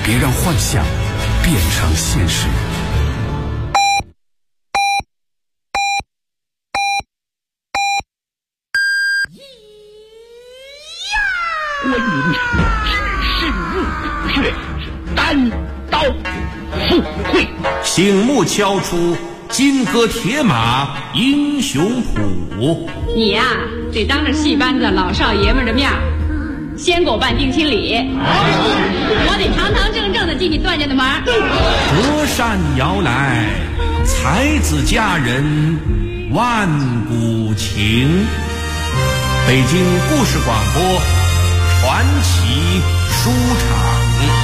别让幻想变成现实。 观音只是墓穴，单刀赴会。 醒目敲出金戈铁马英雄谱。 你呀，得当着戏班子老少爷们的面先给我办定亲礼，我得堂堂正正的进你段家的门。 隔山摇来，才子佳人万古情。北京故事广播传奇书场。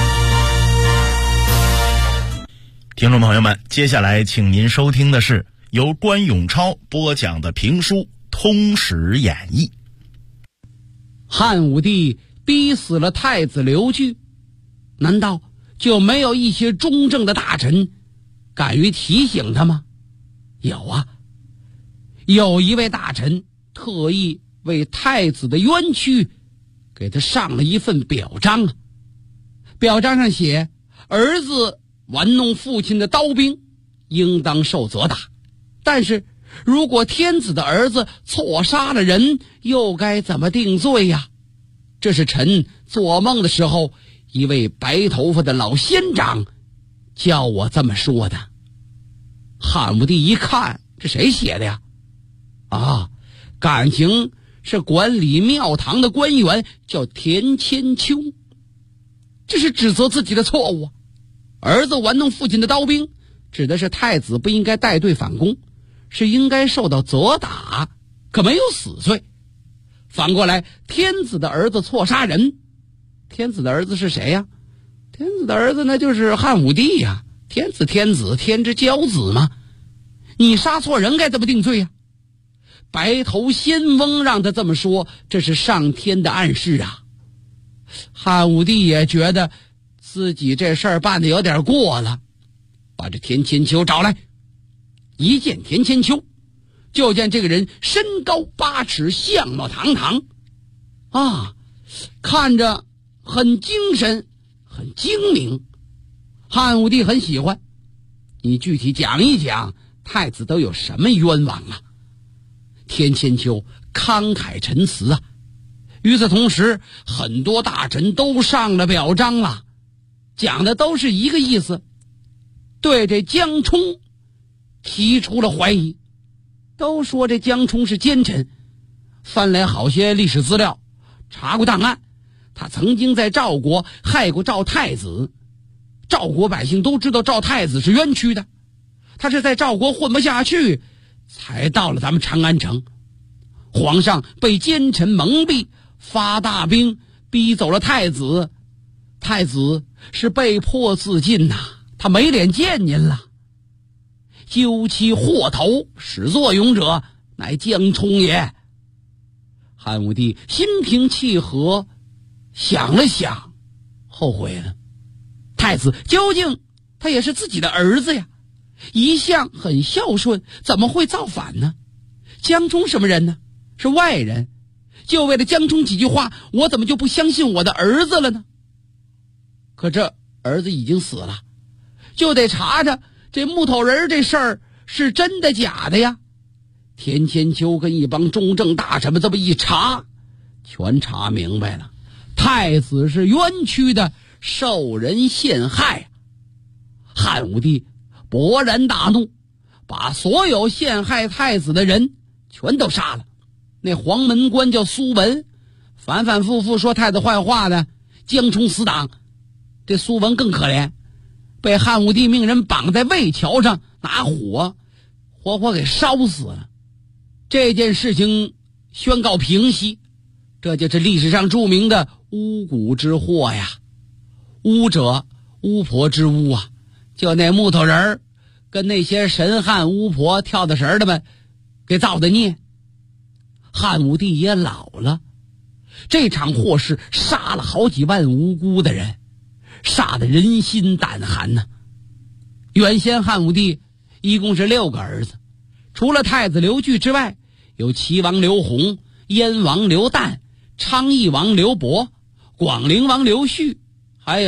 听众朋友们，接下来请您收听的是由关永超播讲的评书《通史演义》。 汉武帝逼死了太子刘据，难道就没有一些忠正的大臣敢于提醒他吗？有啊，有一位大臣特意为太子的冤屈给他上了一份表彰啊。表彰上写，儿子玩弄父亲的刀兵应当受责打，但是如果天子的儿子错杀了人，又该怎么定罪呀？这是臣做梦的时候一位白头发的老仙长叫我这么说的。汉武帝一看，这谁写的呀？啊，感情是管理庙堂的官员，叫田千秋。这是指责自己的错误啊。儿子玩弄父亲的刀兵指的是太子不应该带队反攻，是应该受到责打，可没有死罪。反过来，天子的儿子错杀人，天子的儿子是谁呀？天子的儿子那就是汉武帝呀。天子天子，天之骄子嘛。你杀错人该怎么定罪呀？白头仙翁让他这么说，这是上天的暗示啊。汉武帝也觉得自己这事儿办得有点过了，把这田千秋找来。一见田千秋，就见这个人身高8尺，相貌堂堂啊，看着很精神，很精明。汉武帝很喜欢。你具体讲一讲，太子都有什么冤枉啊？田千秋慷慨陈词啊。与此同时，很多大臣都上了表彰了，讲的都是一个意思，对这江充提出了怀疑。都说这江充是奸臣，翻来好些历史资料，查过档案，他曾经在赵国害过赵太子。赵国百姓都知道赵太子是冤屈的，他是在赵国混不下去才到了咱们长安城。皇上被奸臣蒙蔽，发大兵逼走了太子，太子是被迫自尽呐，他没脸见您了。究其祸头，始作俑者乃江充也。汉武帝心平气和，想了想，后悔了。太子究竟他也是自己的儿子呀，一向很孝顺，怎么会造反呢？江充什么人呢？是外人，就为了江充几句话，我怎么就不相信我的儿子了呢？可这儿子已经死了，就得查查这木头人这事儿是真的假的呀。田千秋跟一帮忠正大臣们这么一查，全查明白了，太子是冤屈的，受人陷害。汉武帝勃然大怒，把所有陷害太子的人全都杀了。那黄门官叫苏文，反反复复说太子坏话的江充死党。这苏文更可怜，被汉武帝命人绑在魏桥上，拿火活活给烧死了。这件事情宣告平息，这就是历史上著名的巫蛊之祸呀。巫者，巫婆之巫啊，就那木头人跟那些神汉巫婆跳的神的们给造的孽。汉武帝也老了，这场祸事杀了好几万无辜的人，杀得人心胆寒呢。原先汉武帝一共是6个儿子，除了太子刘据之外，有齐王刘弘、燕王刘旦、昌邑王刘伯、广陵王刘旭，还有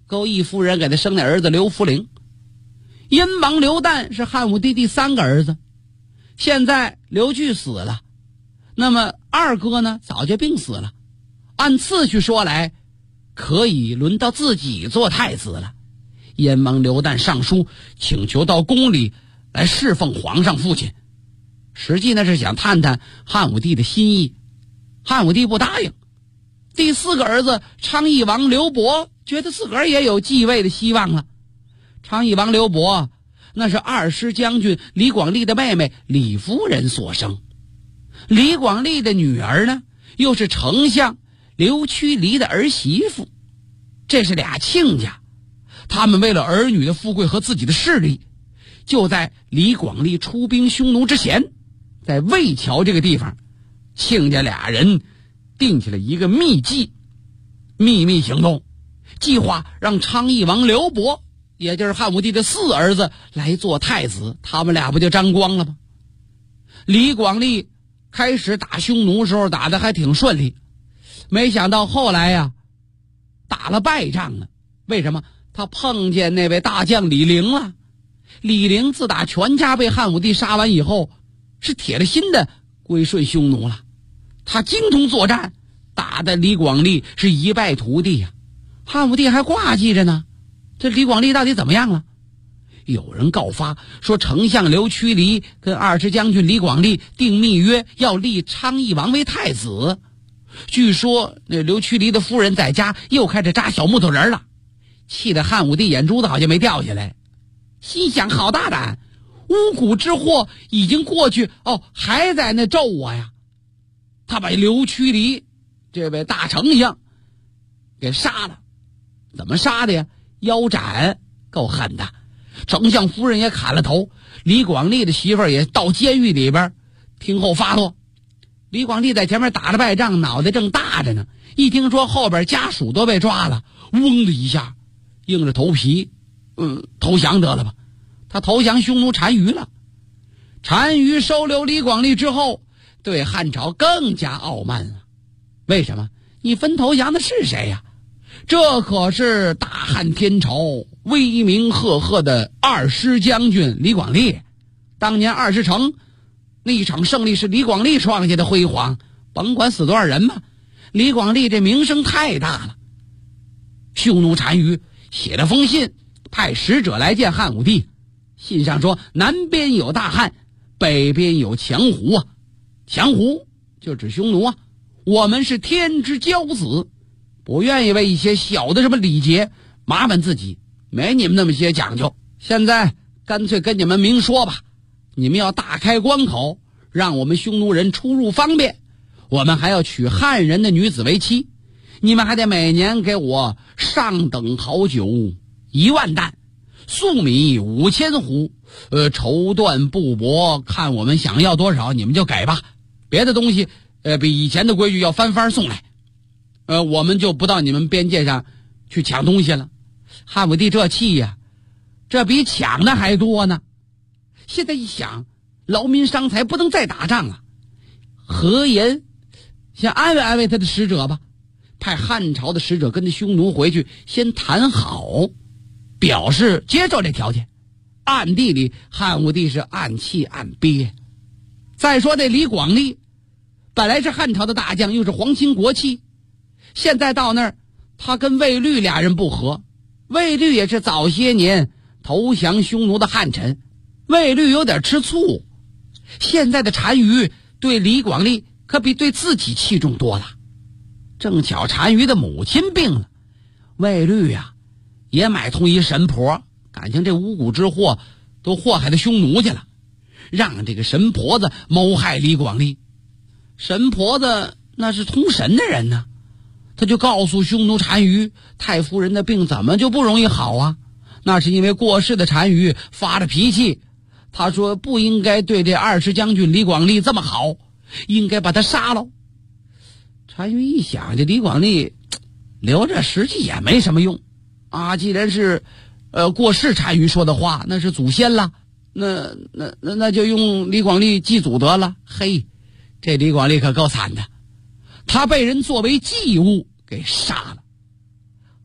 够义夫人给他生的儿子刘福陵。殷王刘旦是汉武帝第3个儿子，现在刘据死了，那么二哥呢早就病死了，按次序说来可以轮到自己做太子了。燕王刘旦上书请求到宫里来侍奉皇上父亲，实际呢是想探探汉武帝的心意。汉武帝不答应。第4个儿子昌邑王刘伯觉得自个儿也有继位的希望了。昌邑王刘伯那是二师将军李广利的妹妹李夫人所生，李广利的女儿呢又是丞相刘屈离的儿媳妇，这是俩亲家。他们为了儿女的富贵和自己的势力，就在李广利出兵匈奴之前，在魏桥这个地方，亲家俩人定起了一个秘计，秘密行动，计划让昌邑王刘伯，也就是汉武帝的4儿子来做太子，他们俩不就沾光了吗？李广利开始打匈奴时候打得还挺顺利，没想到后来呀，打了败仗了。为什么？他碰见那位大将李陵了。李陵自打全家被汉武帝杀完以后，是铁了心的归顺匈奴了。他精通作战，打的李广利是一败涂地呀。汉武帝还挂记着呢，这李广利到底怎么样了？有人告发说，丞相刘屈离跟二师将军李广利订密约，要立昌邑王为太子。据说那刘屈离的夫人在家又开始扎小木头人了，气得汉武帝眼珠子好像没掉下来，心想好大胆，巫蛊之祸已经过去，还在那咒我呀。他把刘屈离这位大丞相给杀了。怎么杀的呀？腰斩，够狠的。丞相夫人也砍了头，李广利的媳妇儿也到监狱里边听候发落。李广利在前面打了败仗，脑袋正大着呢，一听说后边家属都被抓了，嗡的一下硬着头皮投降得了吧。他投降匈奴单于了。单于收留李广利之后，对汉朝更加傲慢了。为什么？你分投降的是谁呀？这可是大汉天朝威名赫赫的二师将军李广利。当年20城那一场胜利是李广利创下的辉煌，甭管死多少人嘛，李广利这名声太大了。匈奴单于写了封信，派使者来见汉武帝。信上说，南边有大汉，北边有强胡啊。强胡就指匈奴啊，我们是天之骄子，不愿意为一些小的什么礼节麻烦自己，没你们那么些讲究。现在干脆跟你们明说吧，你们要大开关口，让我们匈奴人出入方便，我们还要娶汉人的女子为妻，你们还得每年给我上等好酒1万担，粟米5000斛，绸缎布帛看我们想要多少你们就给吧，别的东西比以前的规矩要翻番送来，我们就不到你们边界上去抢东西了。汉武帝这气呀，这比抢的还多呢。现在一想，劳民伤财，不能再打仗了。何言先安慰安慰他的使者吧，派汉朝的使者跟着匈奴回去先谈好，表示接受这条件。暗地里汉武帝是暗气暗憋。再说这李广利本来是汉朝的大将，又是皇亲国戚，现在到那儿他跟卫律俩人不和。卫律也是早些年投降匈奴的汉臣，卫律有点吃醋。现在的单于对李广利可比对自己器重多了。正巧单于的母亲病了，卫律呀也买通一神婆，感情这巫蛊之祸都祸害到匈奴去了，让这个神婆子谋害李广利。神婆子那是通神的人呢，他就告诉匈奴单于，太夫人的病怎么就不容易好啊？那是因为过世的单于发了脾气，他说不应该对这二师将军李广利这么好，应该把他杀了。单于一想，这李广利留着实际也没什么用啊，既然是过世单于说的话，那是祖先了，那就用李广利祭祖得了。嘿，这李广利可够惨的，他被人作为祭物给杀了。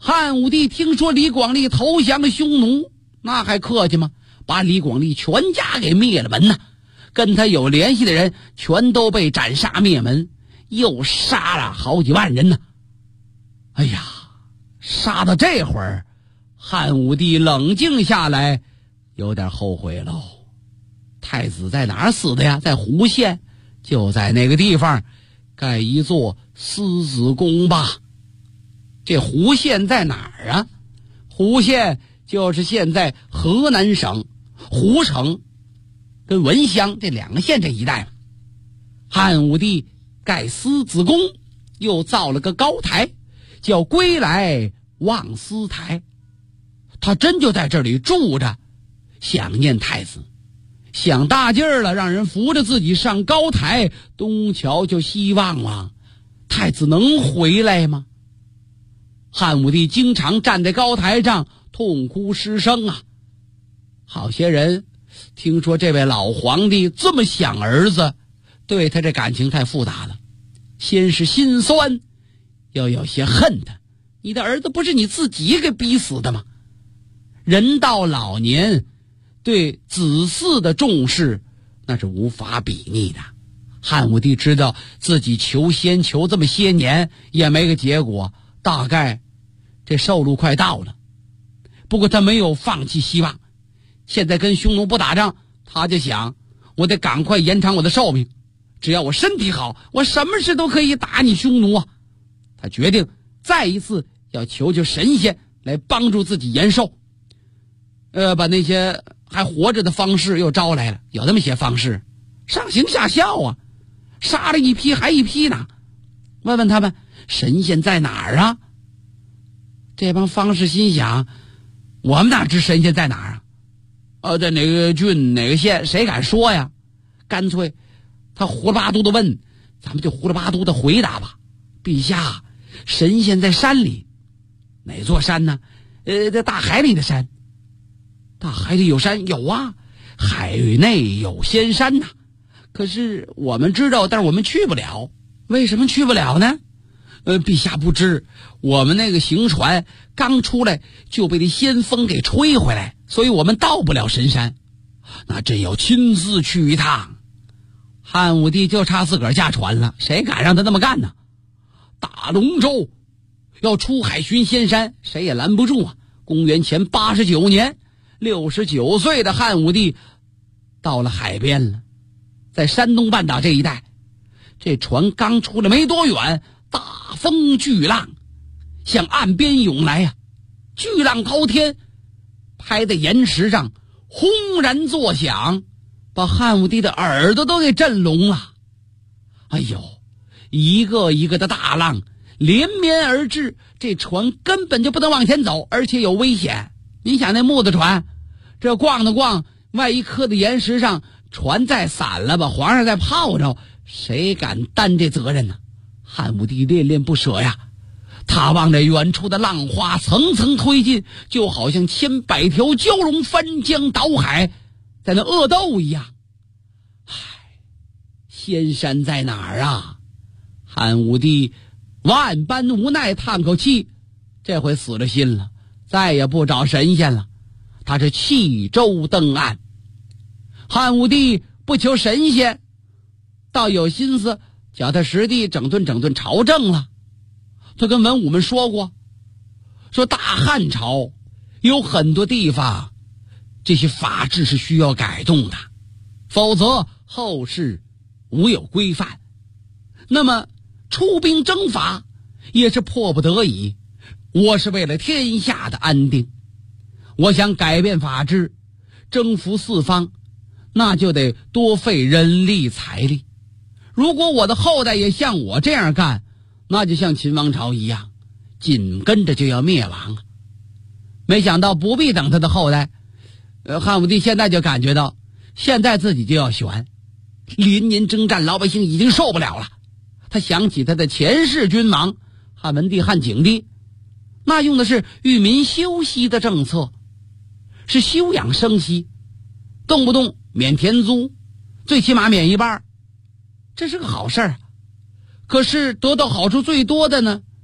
汉武帝听说李广利投降了匈奴，那还客气吗？把李广利全家给灭了门呐，跟他有联系的人全都被斩杀灭门，又杀了好几万人呢。哎呀，杀到这会儿，汉武帝冷静下来，有点后悔喽。太子在哪儿死的呀？在胡县，就在那个地方盖一座狮子宫吧。这胡县在哪儿啊？胡县就是现在河南省胡城跟文乡这2个县这一带。汉武帝盖狮子宫，又造了个高台，叫归来望思台。他真就在这里住着，想念太子，想大劲儿了，让人扶着自己上高台，东瞧就西望啊，太子能回来吗？汉武帝经常站在高台上痛哭失声啊。好些人听说这位老皇帝这么想儿子，对他这感情太复杂了，先是心酸，又有些恨他。你的儿子不是你自己给逼死的吗？人到老年，对子嗣的重视那是无法比拟的。汉武帝知道自己求仙求这么些年也没个结果，大概这寿禄快到了。不过他没有放弃希望，现在跟匈奴不打仗，他就想我得赶快延长我的寿命，只要我身体好，我什么事都可以打你匈奴啊。他决定再一次要求求神仙来帮助自己延寿。把那些还活着的方士又招来了，有那么些方士上行下效啊，杀了一批还一批呢。问问他们神仙在哪儿啊？这帮方士心想，我们哪知神仙在哪儿啊？在哪个郡哪个县，谁敢说呀？干脆他胡了八嘟的问，咱们就胡了八嘟的回答吧。陛下，神仙在山里。哪座山呢？在大海里的山。大海里有山？有啊，海内有仙山呐。可是我们知道，但是我们去不了。为什么去不了呢？陛下不知，我们那个行船刚出来就被那仙风给吹回来，所以我们到不了神山。那真要亲自去一趟。汉武帝就差自个儿驾船了，谁敢让他那么干呢？大龙舟要出海寻仙山，谁也拦不住啊。公元前89年，69岁的汉武帝到了海边了，在山东半岛这一带，这船刚出来没多远，大风巨浪向岸边涌来呀，巨浪滔天，拍在岩石上轰然作响，把汉武帝的耳朵都给震聋了。哎呦，一个一个的大浪连绵而至，这船根本就不能往前走，而且有危险。你想那木头船，这逛的逛，万一磕在岩石上，船再散了，把皇上再泡着，谁敢担这责任呢？汉武帝恋恋不舍呀，他望着远处的浪花层层推进，就好像千百条蛟龙翻江倒海，在那恶斗一样。唉，仙山在哪儿啊？汉武帝万般无奈，叹口气，这回死了心了，再也不找神仙了。他是弃舟登岸。汉武帝不求神仙，倒有心思脚踏实地整顿朝政了。他跟文武们说过，说大汉朝有很多地方这些法制是需要改动的，否则后世无有规范。那么出兵征伐也是迫不得已，我是为了天下的安定。我想改变法制，征服四方，那就得多费人力财力。如果我的后代也像我这样干，那就像秦王朝一样，紧跟着就要灭亡啊。没想到不必等他的后代，汉武帝现在就感觉到现在自己就要悬，连年征战，老百姓已经受不了了。他想起他的前世君王汉文帝、汉景帝，那用的是育民休息的政策，是休养生息，动不动免田租，最起码免一半，这是个好事儿。可是得到好处最多的呢，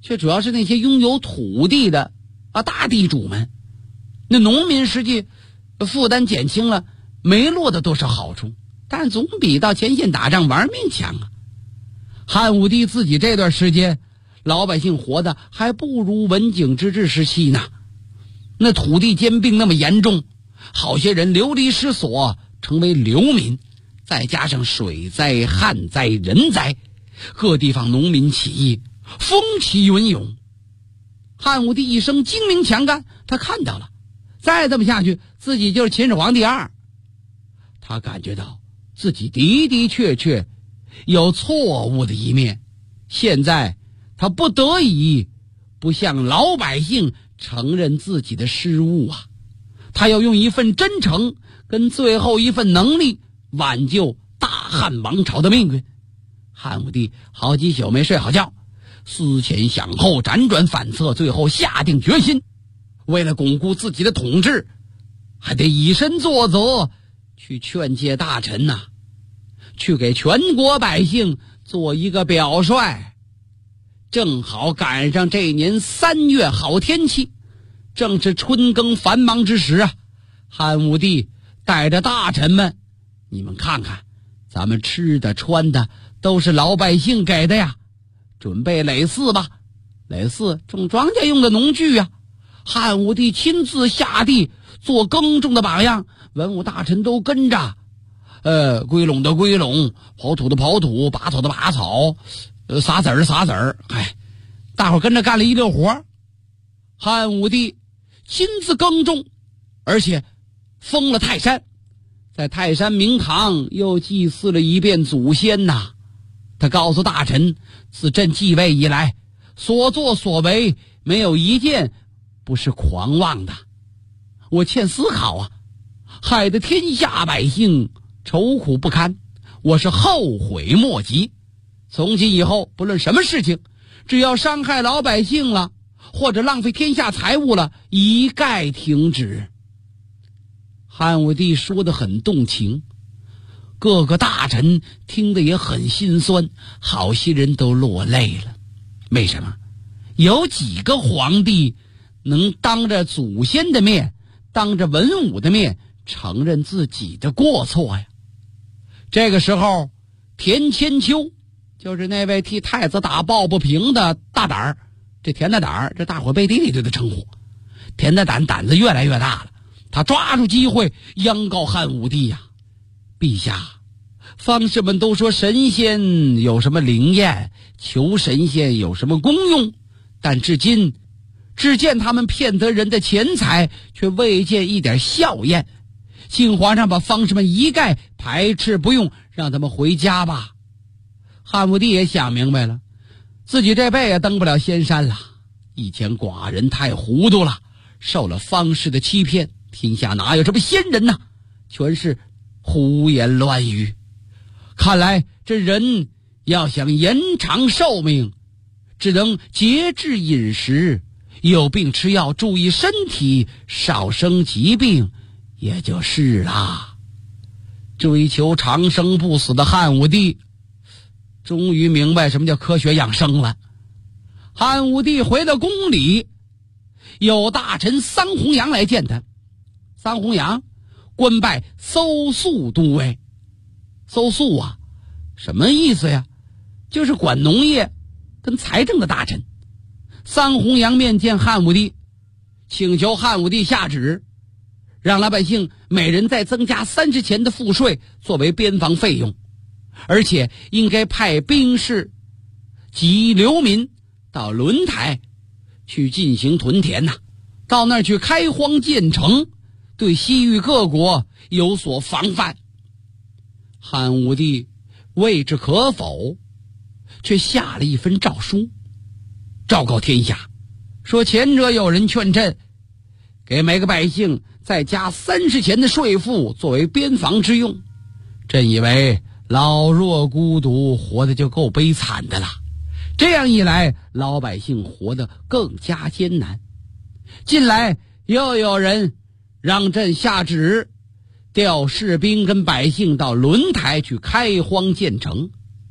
却主要是那些拥有土地的大地主们。那农民实际负担减轻了，没落的多少好处，但总比到前线打仗玩命强啊。汉武帝自己这段时间，老百姓活的还不如文景之治时期呢。那土地兼并那么严重，好些人流离失所，成为流民，再加上水灾、旱灾、人灾，各地方农民起义，风起云涌。汉武帝一生精明强干，他看到了，再这么下去，自己就是秦始皇第二。他感觉到自己的的确确有错误的一面，现在他不得已不向老百姓承认自己的失误啊！他要用一份真诚跟最后一份能力挽救大汉王朝的命运。汉武帝好几宿没睡好觉，思前想后，辗转反侧，最后下定决心，为了巩固自己的统治，还得以身作则，去劝诫大臣呐，去给全国百姓做一个表率。正好赶上这年3月好天气，正是春耕繁忙之时啊。汉武帝带着大臣们，你们看看，咱们吃的穿的都是老百姓给的呀，准备耒耜吧。耒耜种庄稼用的农具啊。汉武帝亲自下地做耕种的榜样，文武大臣都跟着，归拢的归拢，刨土的刨土，拔草的拔草，撒籽儿撒籽儿，大伙跟着干了一溜活。汉武帝亲自耕种，而且封了泰山，在泰山明堂又祭祀了一遍祖先呐。他告诉大臣，自朕继位以来，所作所为没有一件不是狂妄的，我欠思考啊，害得天下百姓愁苦不堪，我是后悔莫及。从今以后，不论什么事情，只要伤害老百姓了，或者浪费天下财物了，一概停止。汉武帝说得很动情，各个大臣听得也很心酸，好些人都落泪了。为什么？有几个皇帝能当着祖先的面，当着文武的面承认自己的过错呀？这个时候，田千秋就是那位替太子打抱不平的大胆儿，这田大胆儿，这大伙背地里对他称呼。田大胆胆子越来越大了，他抓住机会央告汉武帝呀：陛下，方士们都说神仙有什么灵验，求神仙有什么功用，但至今只见他们骗得人的钱财，却未见一点效验。请皇上把方士们一概排斥不用，让他们回家吧。汉武帝也想明白了，自己这辈也登不了仙山了。以前寡人太糊涂了，受了方士的欺骗，天下哪有这么仙人呢？全是胡言乱语。看来这人要想延长寿命，只能节制饮食，有病吃药，注意身体，少生疾病，也就是啦。追求长生不死的汉武帝终于明白什么叫科学养生了。汉武帝回到宫里，有大臣桑弘羊来见他。桑弘羊官拜搜粟都尉。搜粟啊，什么意思呀？就是管农业跟财政的大臣。桑弘羊面见汉武帝，请求汉武帝下旨，让老百姓每人再增加30钱的赋税作为边防费用，而且应该派兵士及流民到轮台去进行屯田呐，到那儿去开荒建城，对西域各国有所防范。汉武帝未知可否，却下了一份诏书，昭告天下，说前者有人劝朕给每个百姓再加30钱的税赋作为边防之用。朕以为老弱孤独活得就够悲惨的了，这样一来老百姓活得更加艰难。近来又有人让朕下旨调士兵跟百姓到轮台去开荒建城，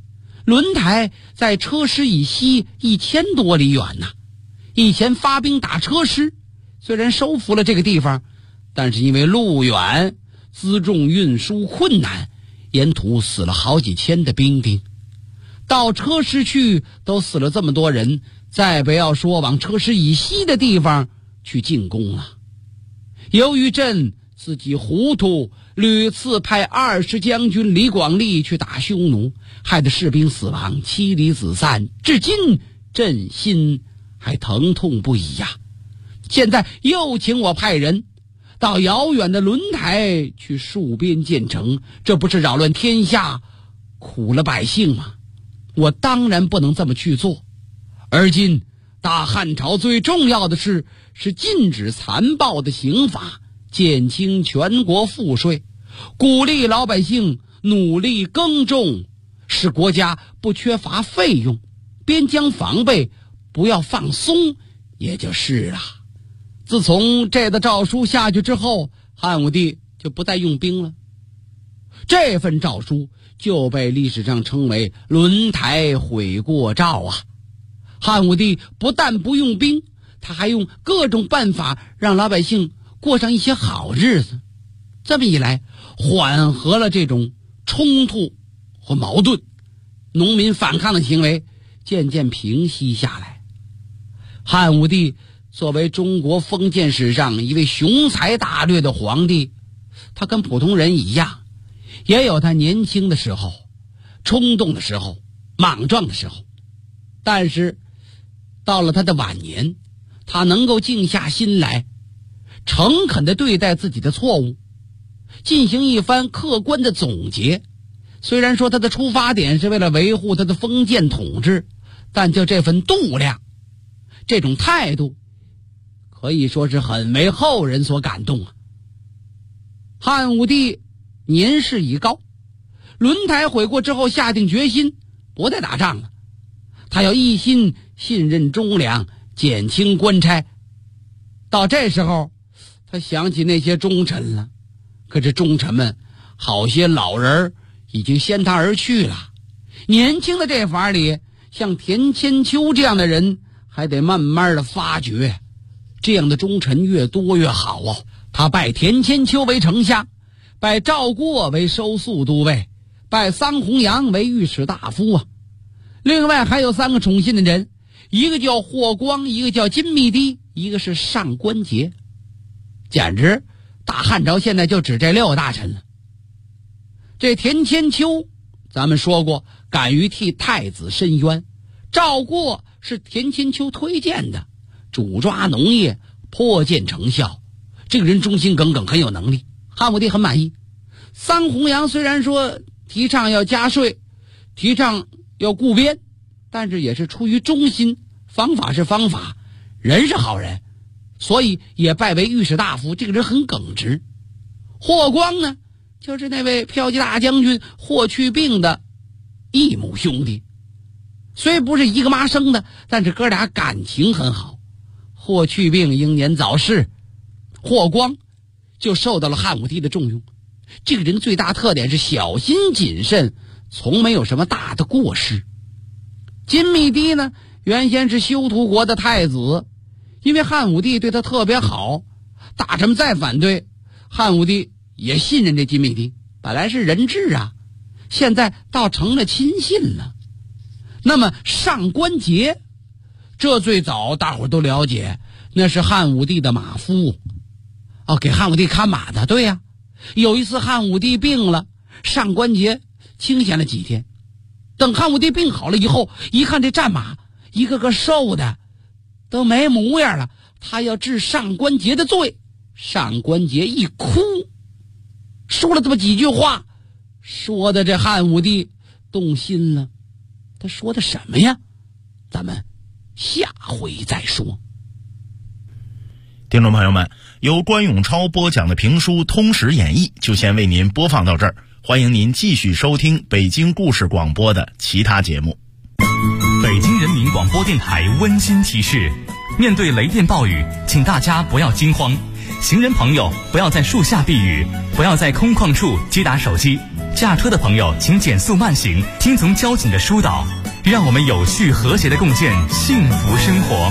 轮台在车师以西1000多里远呐。以前发兵打车师，虽然收复了这个地方，但是因为路远，辎重运输困难，沿途死了好几千的兵丁。到车师去都死了这么多人，再不要说往车师以西的地方去进攻了。由于朕自己糊涂，屡次派20将军李广利去打匈奴，害得士兵死亡，妻离子散，至今朕心还疼痛不已呀。现在又请我派人到遥远的轮台去戍边建城，这不是扰乱天下，苦了百姓吗？我当然不能这么去做。而今大汉朝最重要的事是禁止残暴的刑罚，减轻全国赋税，鼓励老百姓努力耕种，使国家不缺乏费用，边疆防备不要放松，也就是了。自从这个诏书下去之后，汉武帝就不再用兵了。这份诏书就被历史上称为轮台悔过诏啊。汉武帝不但不用兵，他还用各种办法让老百姓过上一些好日子。这么一来，缓和了这种冲突和矛盾，农民反抗的行为渐渐平息下来。汉武帝作为中国封建史上一位雄才大略的皇帝，他跟普通人一样，也有他年轻的时候，冲动的时候，莽撞的时候。但是到了他的晚年，他能够静下心来，诚恳地对待自己的错误，进行一番客观的总结。虽然说他的出发点是为了维护他的封建统治，但就这份度量，这种态度，可以说是很为后人所感动啊。汉武帝年事已高，轮台悔过之后，下定决心不再打仗了。他要一心信任忠良，减轻官差。到这时候，他想起那些忠臣了，可是忠臣们好些老人已经先他而去了。年轻的这法里，像田千秋这样的人还得慢慢的发掘，这样的忠臣越多越好哦。他拜田千秋为丞相，拜赵过为收粟都尉，拜桑弘羊为御史大夫啊。另外还有3个宠信的人，一个叫霍光，一个叫金密帝，一个是上官桀。简直大汉朝现在就只这6个大臣了。这田千秋咱们说过，敢于替太子申冤。赵过是田千秋推荐的，主抓农业，颇见成效。这个人忠心耿耿，很有能力，汉武帝很满意。桑弘羊虽然说提倡要加税，提倡要固边，但是也是出于忠心，方法是方法，人是好人，所以也拜为御史大夫。这个人很耿直。霍光呢，就是那位骠骑大将军霍去病的异母兄弟，虽不是一个妈生的，但是哥俩感情很好。霍去病英年早逝，霍光就受到了汉武帝的重用。这个人最大特点是小心谨慎，从没有什么大的过失。金密帝呢，原先是修图国的太子，因为汉武帝对他特别好，大臣们再反对，汉武帝也信任这金密帝，本来是人质啊，现在倒成了亲信了。那么上官桀，这最早大伙都了解，那是汉武帝的马夫，给汉武帝看马的。对呀，有一次汉武帝病了，上官桀清闲了几天，等汉武帝病好了以后，一看这战马一个个瘦的都没模样了，他要治上官桀的罪。上官桀一哭，说了这么几句话，说的这汉武帝动心了。他说的什么呀？咱们下回再说。 听众朋友们，由关永超播讲的评书《通史演义》就先为您播放到这儿，欢迎您继续收听北京故事广播的其他节目。 北京人民广播电台温馨提示：面对雷电暴雨，请大家不要惊慌，行人朋友不要在树下避雨，不要在空旷处接打手机， 驾车的朋友请减速慢行，听从交警的疏导，让我们有序和谐地共建幸福生活。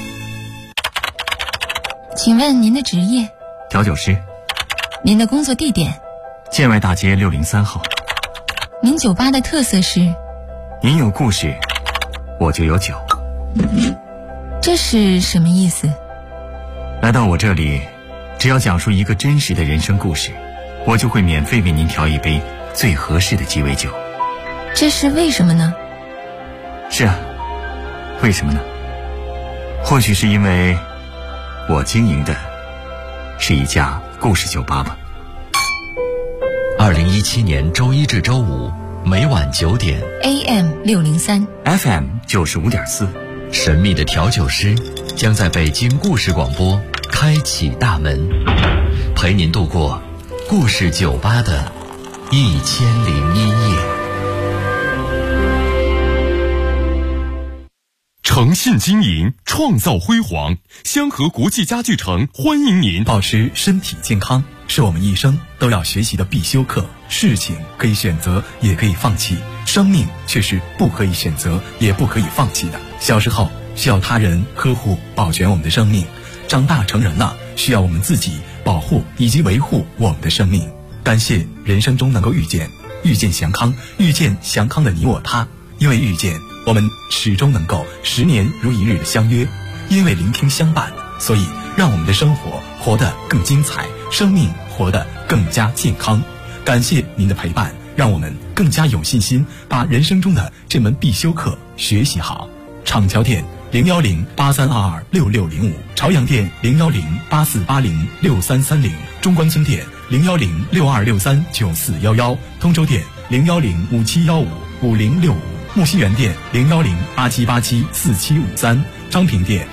请问您的职业？ 调酒师。 您的工作地点？ 建外大街603号。 您酒吧的特色是？ 您有故事，我就有酒。 这是什么意思？ 来到我这里，只要讲述一个真实的人生故事，我就会免费为您调一杯最合适的鸡尾酒。 这是为什么呢？ 是啊，为什么呢？或许是因为我经营的是一家故事酒吧吧。 2017年周一至周五每晚9点 AM 603 FM 95.4， 神秘的调酒师将在北京故事广播开启大门，陪您度过故事酒吧的1001夜。 诚信经营，创造辉煌。香河国际家具城欢迎您。 保持身体健康是我们一生都要学习的必修课。事情可以选择，也可以放弃，生命却是不可以选择，也不可以放弃的。小时候需要他人呵护保全我们的生命，长大成人了，需要我们自己保护以及维护我们的生命。感谢人生中能够遇见祥康，遇见祥康的你我他。因为遇见，我们始终能够10年如一日的相约；因为聆听相伴，所以让我们的生活活得更精彩，生命活得更加健康。感谢您的陪伴，让我们更加有信心把人生中的这门必修课学习好。厂桥店01083226605，朝阳店01084806330，中关村店01062639411，通州店01057155065，木樨园店01087874753，昌平店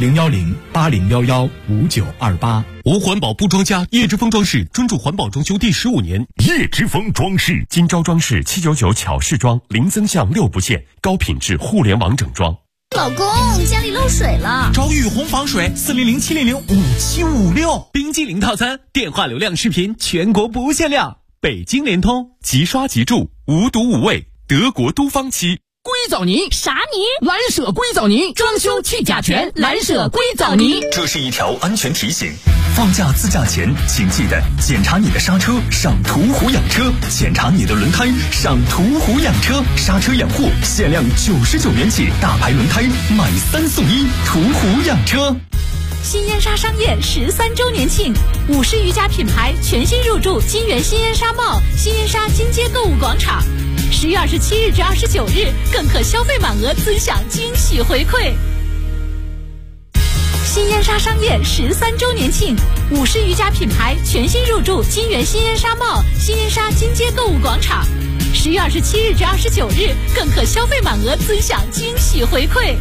01080115928。 无环保不装家，叶之峰装饰专注环保装修第15年。叶之峰装饰，今朝装饰799巧饰装，零增项6不限，高品质互联网整装。 老公，家里漏水了， 找雨虹防水400-700-5756。冰激凌套餐，电话流量视频全国不限量。北京联通， 即刷即住，无毒无味，德国都芳漆。 硅藻泥啥泥？ 蓝舍硅藻泥，装修去甲醛，蓝舍硅藻泥。 这是一条安全提醒，放假自驾前请记得检查你的刹车，上途虎养车；检查你的轮胎，上途虎养车。刹车养护限量99元起，大牌轮胎买3送1，途虎养车。 新烟沙商业13周年庆，50余家品牌全新入驻金源新烟沙贸、新烟沙金街购物广场。10月27日至29日，更可消费满额尊享惊喜回馈。新烟沙商业13周年庆，50余家品牌全新入驻金源新烟沙贸、新烟沙金街购物广场。10月27日至29日，更可消费满额尊享惊喜回馈。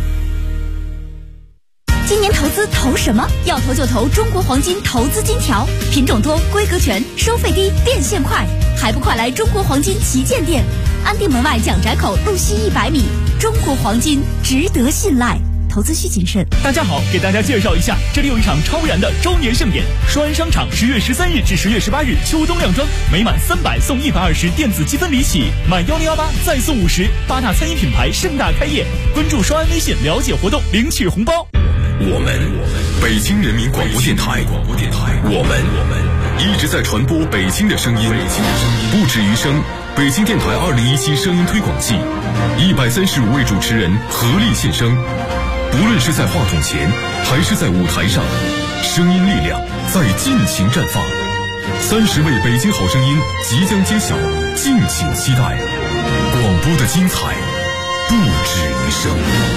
今年投资投什么？要投就投中国黄金投资金条，品种多，规格全，收费低，变现快，还不快来中国黄金旗舰店，安定门外蒋宅口路西100米。中国黄金值得信赖，投资需谨慎。 大家好，给大家介绍一下，这里有一场超燃的周年盛典，双安商场10月13日至10月18日秋冬靓装，每满300送120电子积分礼起，满1018再送50，八大餐饮品牌盛大开业。关注双安微信了解活动，领取红包。 我们北京人民广播电台，我们一直在传播北京的声音，不止于声。北京电台2017声音推广季，135位主持人合力献声，不论是在话筒前还是在舞台上，声音力量在尽情绽放。30位北京好声音即将揭晓，敬请期待。广播的精彩不止于声。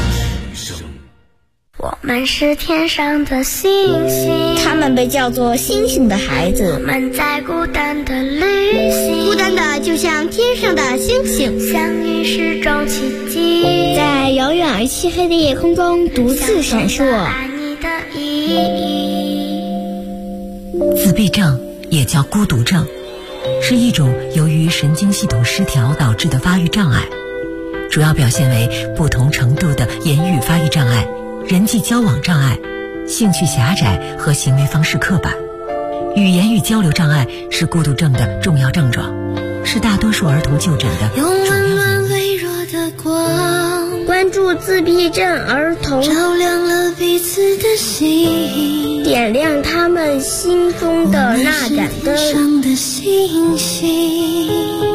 我们是天上的星星， 他们被叫做星星的孩子。 我们在孤单的旅行， 孤单的就像天上的星星， 相遇是种奇迹， 在遥远而漆黑的夜空中独自闪烁。 爱你的意义。 自闭症也叫孤独症，是一种由于神经系统失调导致的发育障碍，主要表现为不同程度的言语发育障碍、人际交往障碍、兴趣狭窄和行为方式刻板。语言与交流障碍是孤独症的重要症状。 是大多数儿童就诊的主要原因。关注自闭症儿童， 照亮了彼此的心， 点亮他们心中的那盏灯。 上的星星。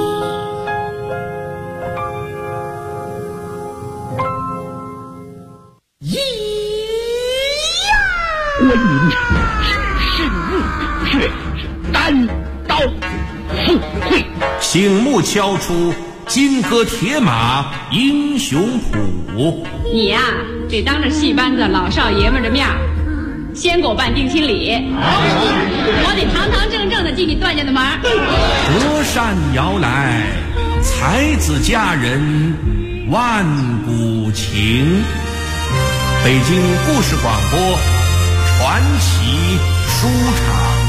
观音是日却是单刀赴会， 醒目敲出金戈铁马英雄谱。 你呀，得当着戏班子老少爷们的面先给我办定亲礼，我得堂堂正正的进你段家的门。 隔山遥来，才子佳人万古情。北京故事广播传奇书场。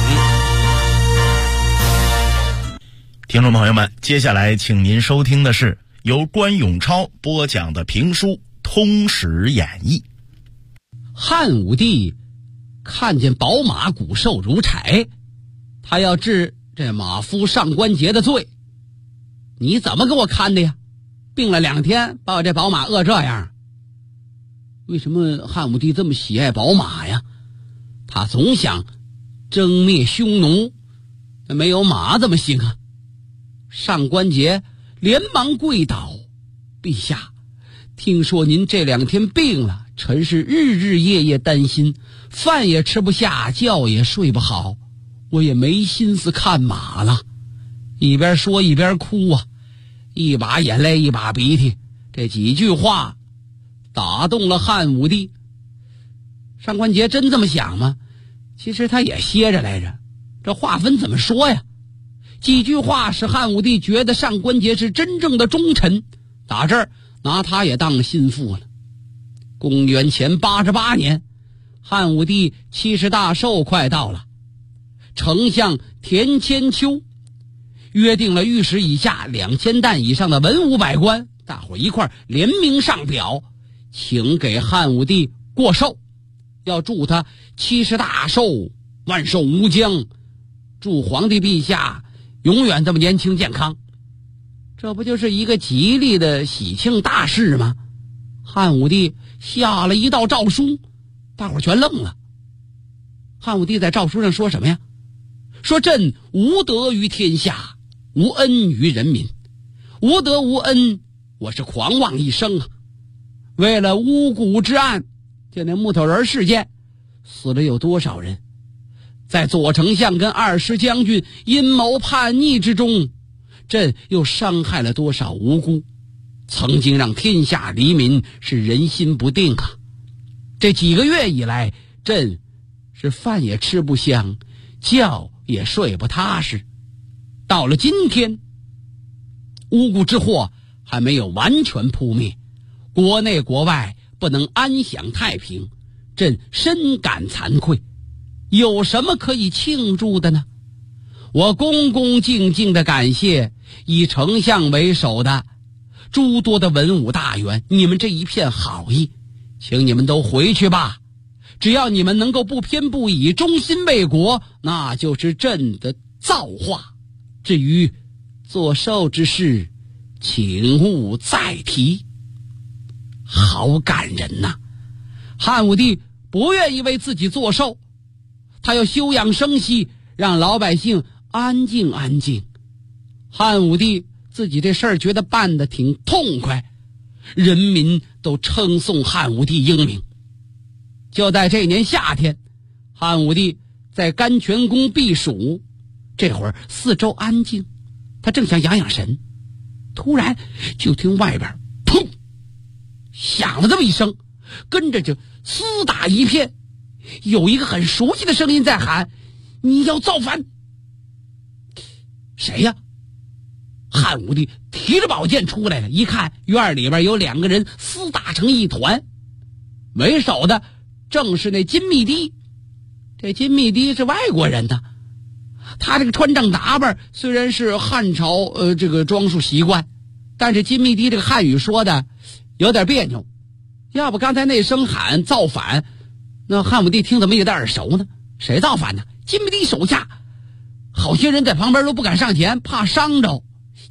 听众朋友们，接下来请您收听的是由关永超播讲的评书《通史演义》。 汉武帝看见宝马骨瘦如柴，他要治这马夫上官桀的罪。你怎么给我看的呀？病了2天，把我这宝马饿这样。为什么汉武帝这么喜爱宝马呀？他总想征灭匈奴，没有马怎么行啊？上官桀连忙跪倒，陛下，听说您这2天病了，臣是日日夜夜担心，饭也吃不下，觉也睡不好，我也没心思看马了。一边说一边哭啊，一把眼泪一把鼻涕，这几句话打动了汉武帝。上官桀真这么想吗？其实他也歇着来着，这话分怎么说呀？几句话使汉武帝觉得上官桀是真正的忠臣，打这儿拿他也当了心腹了。公元前88年，汉武帝70大寿快到了，丞相田千秋约定了御史以下2000担以上的文武百官，大伙一块联名上表，请给汉武帝过寿，要祝他70大寿，万寿无疆，祝皇帝陛下永远这么年轻健康。这不就是一个吉利的喜庆大事吗？汉武帝下了一道诏书，大伙全愣了。汉武帝在诏书上说什么呀？说朕无德于天下，无恩于人民，无德无恩，我是狂妄一生啊！为了巫蛊之案，就那木头人事件，死了有多少人？在左丞相跟20将军阴谋叛逆之中，朕又伤害了多少无辜，曾经让天下黎民是人心不定啊！这几个月以来，朕是饭也吃不香，觉也睡不踏实。到了今天，巫蛊之祸还没有完全扑灭，国内国外不能安享太平，朕深感惭愧。有什么可以庆祝的呢？我恭恭敬敬地感谢以丞相为首的诸多的文武大员，你们这一片好意，请你们都回去吧。只要你们能够不偏不倚，忠心为国，那就是朕的造化。至于做寿之事，请勿再提。好感人呐！汉武帝不愿意为自己做寿，他要休养生息，让老百姓安静安静。汉武帝自己这事儿觉得办得挺痛快，人民都称颂汉武帝英明。就在这年夏天，汉武帝在甘泉宫避暑，这会儿四周安静，他正想养养神，突然就听外边砰响了这么一声，跟着就厮打一片，有一个很熟悉的声音在喊：你要造反！谁呀？汉武帝提着宝剑出来了，一看院里边有2个人厮打成一团，为首的正是那金密帝。这金密帝是外国人呢，他这个穿正打扮虽然是汉朝这个装束习惯，但是金密帝这个汉语说的有点别扭。要不刚才那声喊造反，那汉武帝听怎么有点耳熟呢？谁造反呢？金密帝手下好些人在旁边都不敢上前，怕伤着。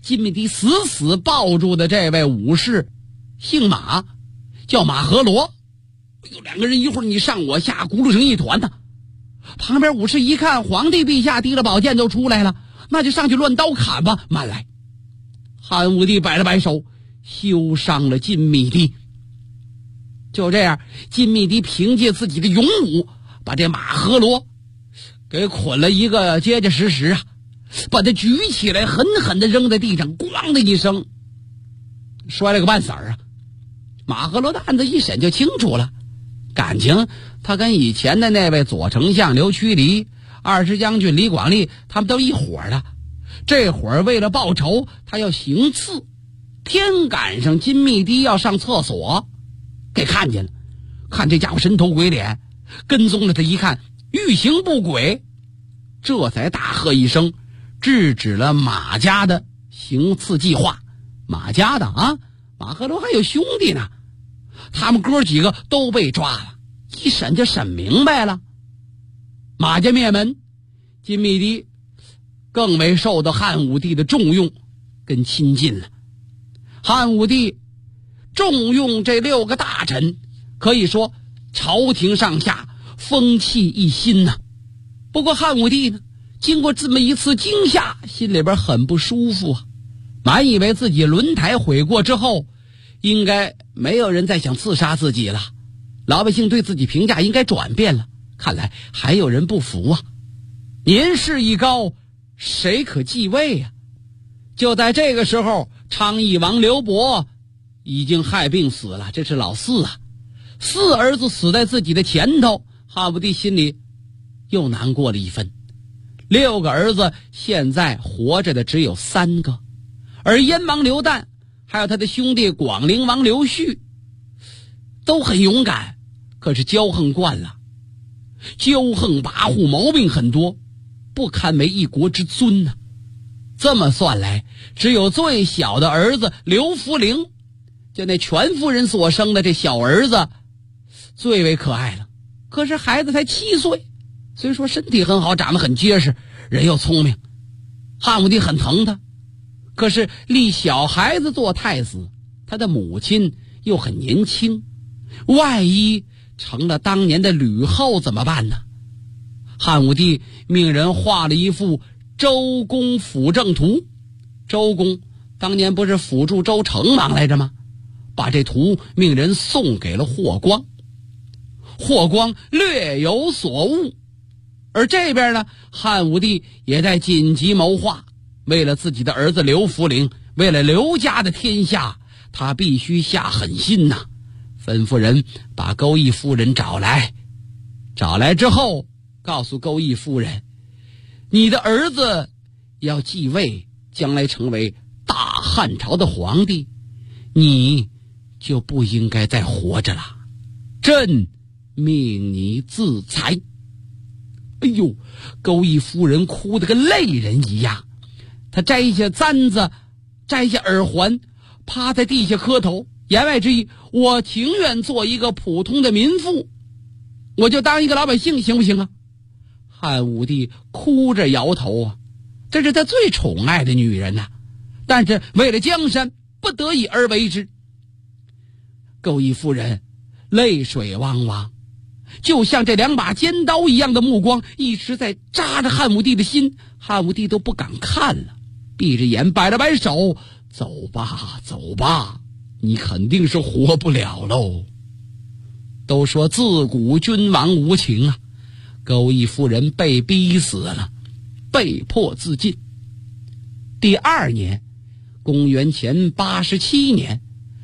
金密迪死死抱住的这位武士姓马，叫马和罗。两个人一会儿你上我下，咕噜成一团呢。旁边武士一看皇帝陛下提了宝剑就出来了，那就上去乱刀砍吧。慢来！汉武帝摆了摆手，休伤了金密迪。就这样，金密迪凭借自己的勇武，把这马和罗给捆了一个结结实实啊，把他举起来狠狠地扔在地上，咣的一声摔了个半死儿啊。马和罗的案子一审就清楚了，感情他跟以前的那位左丞相刘屈离、二师将军李广利他们都一伙的。这会儿为了报仇，他要行刺，天赶上金密迪要上厕所，给看见了，看这家伙神头鬼脸，跟踪了他一看欲行不轨，这才大喝一声，制止了马家的行刺计划。马家的啊，马和罗还有兄弟呢，他们哥几个都被抓了，一审就审明白了。马家灭门，金密迪更为受到汉武帝的重用跟亲近了。汉武帝重用这6个大臣，可以说朝廷上下风气一新呐。不过汉武帝呢，经过这么一次惊吓，心里边很不舒服啊。满以为自己轮台悔过之后，应该没有人再想刺杀自己了，老百姓对自己评价应该转变了，看来还有人不服啊。年事已高，谁可继位啊？就在这个时候，昌邑王刘伯已经害病死了，这是老四啊。4儿子死在自己的前头，汉武帝心里又难过了一分。6个儿子现在活着的只有3个，而燕王刘旦还有他的兄弟广陵王刘旭都很勇敢，可是骄横惯了，骄横跋扈，毛病很多，不堪为一国之尊呢。这么算来，只有最小的儿子刘弗陵，就那全夫人所生的这小儿子最为可爱了。可是孩子才7岁，虽说身体很好，长得很结实，人又聪明，汉武帝很疼他。可是立小孩子做太子，他的母亲又很年轻，万一成了当年的吕后怎么办呢？汉武帝命人画了一幅周公辅政图。周公当年不是辅助周成王来着吗？把这图命人送给了霍光。霍光略有所悟，而这边呢，汉武帝也在紧急谋划，为了自己的儿子刘弗陵，为了刘家的天下，他必须下狠心呐。吩咐人把钩弋夫人找来，找来之后告诉钩弋夫人，你的儿子要继位，将来成为大汉朝的皇帝，你就不应该再活着了，朕命你自裁。哎呦，钩弋夫人哭得跟泪人一样，她摘下簪子，摘下耳环，趴在地下磕头，言外之意，我情愿做一个普通的民妇，我就当一个老百姓，行不行啊？汉武帝哭着摇头啊，这是他最宠爱的女人呐，但是为了江山，不得已而为之。钩弋夫人泪水汪汪，就像这2把尖刀一样的目光一直在扎着汉武帝的心，汉武帝都不敢看了，闭着眼摆了摆手，走吧走吧，你肯定是活不了喽。都说自古君王无情啊，钩弋夫人被逼死了，被迫自尽。第2年，公元前87年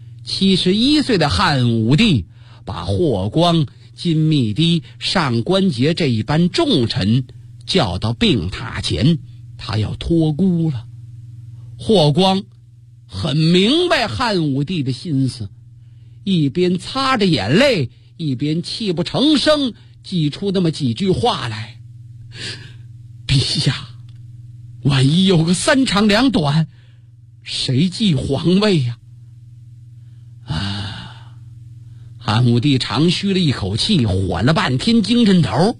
，71岁的汉武帝把霍光、金密迪、上官桀这一班重臣叫到病榻前，他要托孤了。霍光很明白汉武帝的心思，一边擦着眼泪，一边泣不成声，挤出那么几句话来：陛下，万一有个3长2短，谁继皇位呀？汉武帝长吁了一口气，缓了半天精神头。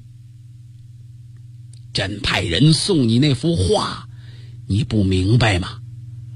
朕派人送你那幅画，你不明白吗？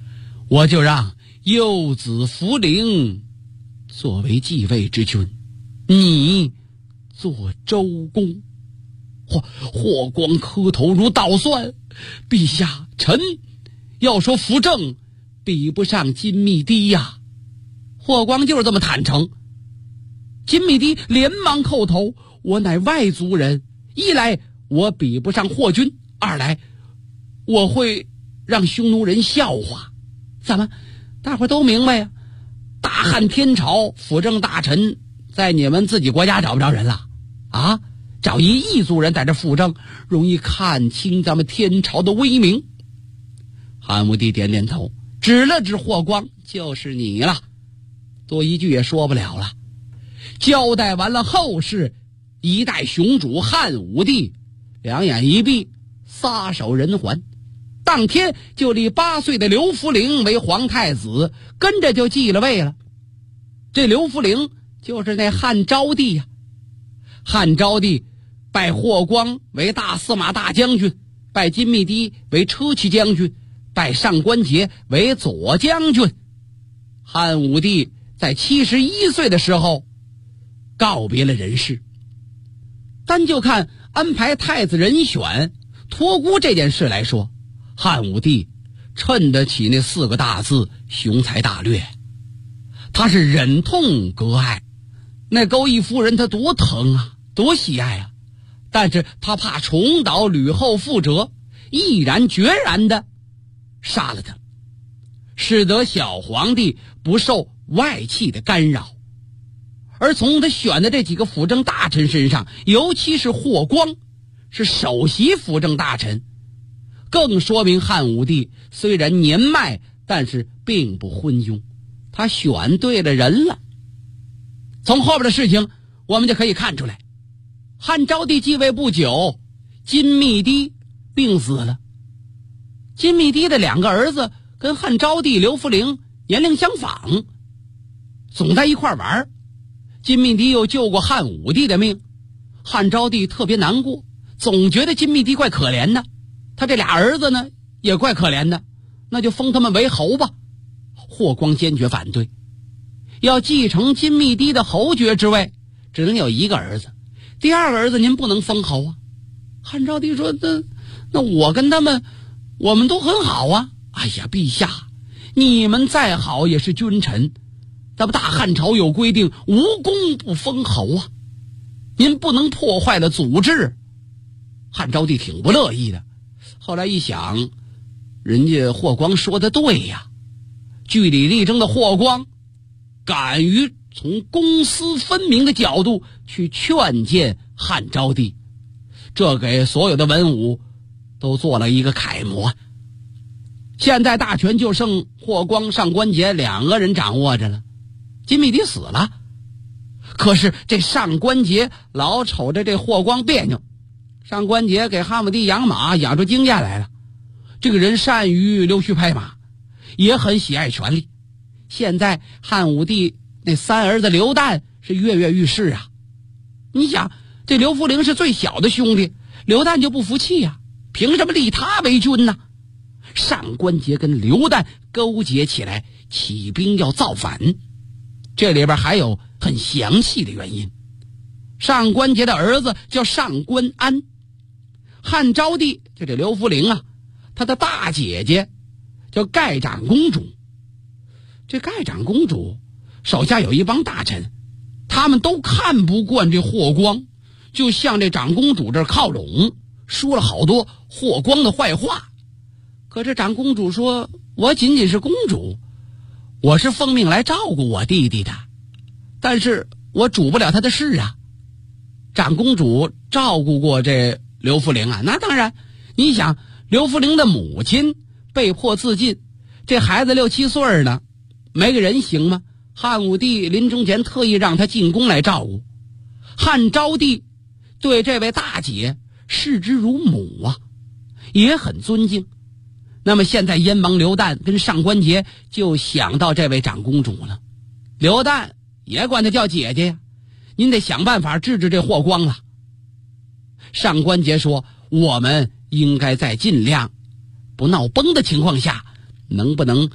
我就让幼子福陵作为继位之君，你做周公。霍光磕头如捣蒜，陛下，臣要说扶正比不上金密堤呀。霍光就是这么坦诚。金密堤连忙叩头，我乃外族人，一来我比不上霍君，二来我会让匈奴人笑话。怎么大伙都明白呀？大汉天朝辅政大臣在你们自己国家找不着人了啊，找一异族人在这辅政，容易看清咱们天朝的威名。汉武帝点点头，指了指霍光，就是你了，多一句也说不了了。交代完了后事，一代雄主汉武帝两眼一闭，撒手人寰。当天就立8岁的刘弗陵为皇太子，跟着就继了位了。这刘弗陵就是那汉昭帝呀。汉昭帝拜霍光为大司马大将军，拜金密堤为车骑将军，拜上官桀为左将军。汉武帝在71岁的时候告别了人世。单就看安排太子人选托孤这件事来说，汉武帝衬得起那4个大字雄才大略。他是忍痛割爱，那钩弋夫人他多疼啊，多喜爱啊，但是他怕重蹈吕后覆辙，毅然决然的杀了他，使得小皇帝不受外戚的干扰。而从他选的这几个辅政大臣身上，尤其是霍光是首席辅政大臣，更说明汉武帝虽然年迈，但是并不昏庸，他选对了人了。从后边的事情我们就可以看出来，汉昭帝继位不久，金密堤病死了。金密堤的2个儿子跟汉昭帝刘弗陵年龄相仿，总在一块玩。金密堤又救过汉武帝的命，汉昭帝特别难过，总觉得金密堤怪可怜的，他这俩儿子呢也怪可怜的，那就封他们为侯吧。霍光坚决反对，要继承金密堤的侯爵之位，只能有一个儿子，第2个儿子您不能封侯啊。汉昭帝说那我跟他们我们都很好啊。哎呀，陛下，你们再好也是君臣，咱们大汉朝有规定，无功不封侯啊，您不能破坏了祖制。汉昭帝挺不乐意的，后来一想，人家霍光说的对呀，据理力争的霍光敢于从公私分明的角度去劝谏汉昭帝，这给所有的文武都做了一个楷模。现在大权就剩霍光、上官桀2个人掌握着了。金密堤死了，可是这上官桀老瞅着这霍光别扭。上官桀给汉武帝养马养出经验来了，这个人善于溜须拍马，也很喜爱权力。现在汉武帝那3儿子刘旦是跃跃欲试啊。你想这刘弗陵是最小的兄弟，刘旦就不服气啊，凭什么立他为君呢？上官桀跟刘旦勾结起来，起兵要造反。这里边还有很详细的原因。上官桀的儿子叫上官安，汉昭帝就这刘弗陵啊，他的大姐姐叫盖长公主。这盖长公主手下有一帮大臣，他们都看不惯这霍光，就向这长公主这儿靠拢，说了好多霍光的坏话。可这长公主说，我仅仅是公主，我是奉命来照顾我弟弟的，但是我主不了他的事啊。长公主照顾过这刘弗陵啊，那当然，你想刘弗陵的母亲被迫自尽，这孩子6、7岁呢，没个人行吗？汉武帝临终前特意让他进宫来照顾。汉昭帝对这位大姐视之如母啊，也很尊敬。那么现在燕王刘旦跟上官桀就想到这位长公主了，刘旦也管她叫姐姐呀，您得想办法治治这霍光了。上官桀说，我们应该在尽量不闹崩的情况下，能不能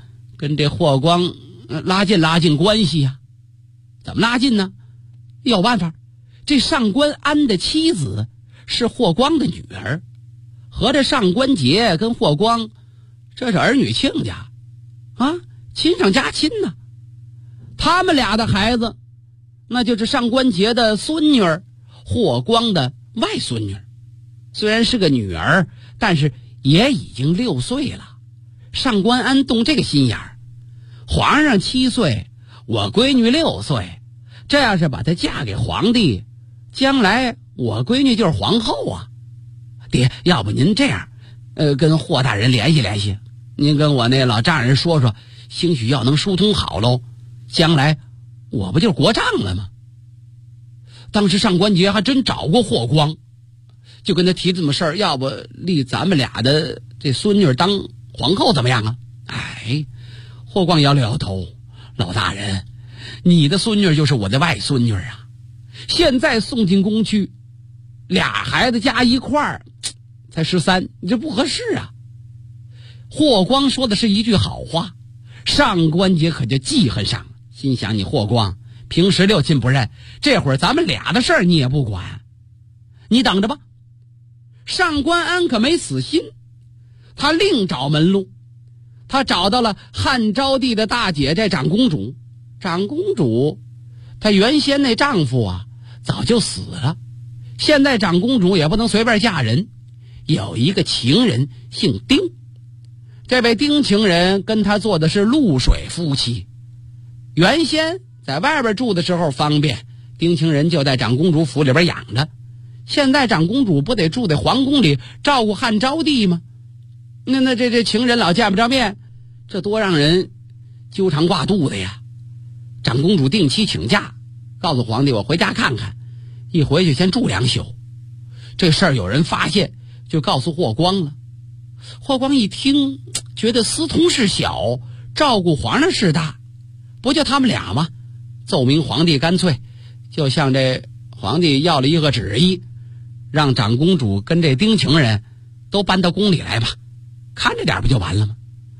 跟这霍光拉近关系呀。怎么拉近呢？有办法，这上官安的妻子是霍光的女儿，合着上官桀跟霍光这是儿女亲家啊，亲上加亲呢。他们俩的孩子那就是上官桀的孙女儿，霍光的外孙女儿。虽然是个女儿，但是也已经6岁了。上官安动这个心眼儿，皇上7岁，我闺女6岁，这要是把她嫁给皇帝，将来我闺女就是皇后啊。爹，要不您这样，跟霍大人联系联系，您跟我那老丈人说说，兴许要能疏通好喽，将来我不就是国丈了吗？当时上官桀还真找过霍光，就跟他提这么事儿，要不立咱们俩的这孙女当皇后怎么样啊？哎，霍光摇了摇头，老大人，你的孙女就是我的外孙女啊，现在送进宫去，俩孩子加一块儿才13，你这不合适啊。霍光说的是一句好话，上官桀可就记恨上了，心想你霍光平时6亲不认，这会儿咱们俩的事儿你也不管，你等着吧。上官安可没死心，他另找门路。他找到了汉昭帝的大姐这长公主。长公主她原先那丈夫啊早就死了，现在长公主也不能随便嫁人，有一个情人姓丁，这位丁情人跟他做的是露水夫妻。原先在外边住的时候方便，丁情人就在长公主府里边养着，现在长公主不得住在皇宫里照顾汉昭帝吗？那这情人老见不着面，这多让人纠缠挂肚的呀。长公主定期请假，告诉皇帝我回家看看，一回去先住2宿。这事儿有人发现，就告诉霍光了。霍光一听，觉得私通事小，照顾皇上事大，不就他们俩吗？奏明皇帝，干脆就向这皇帝要了一个旨意，让长公主跟这丁情人都搬到宫里来吧，看着点不就完了吗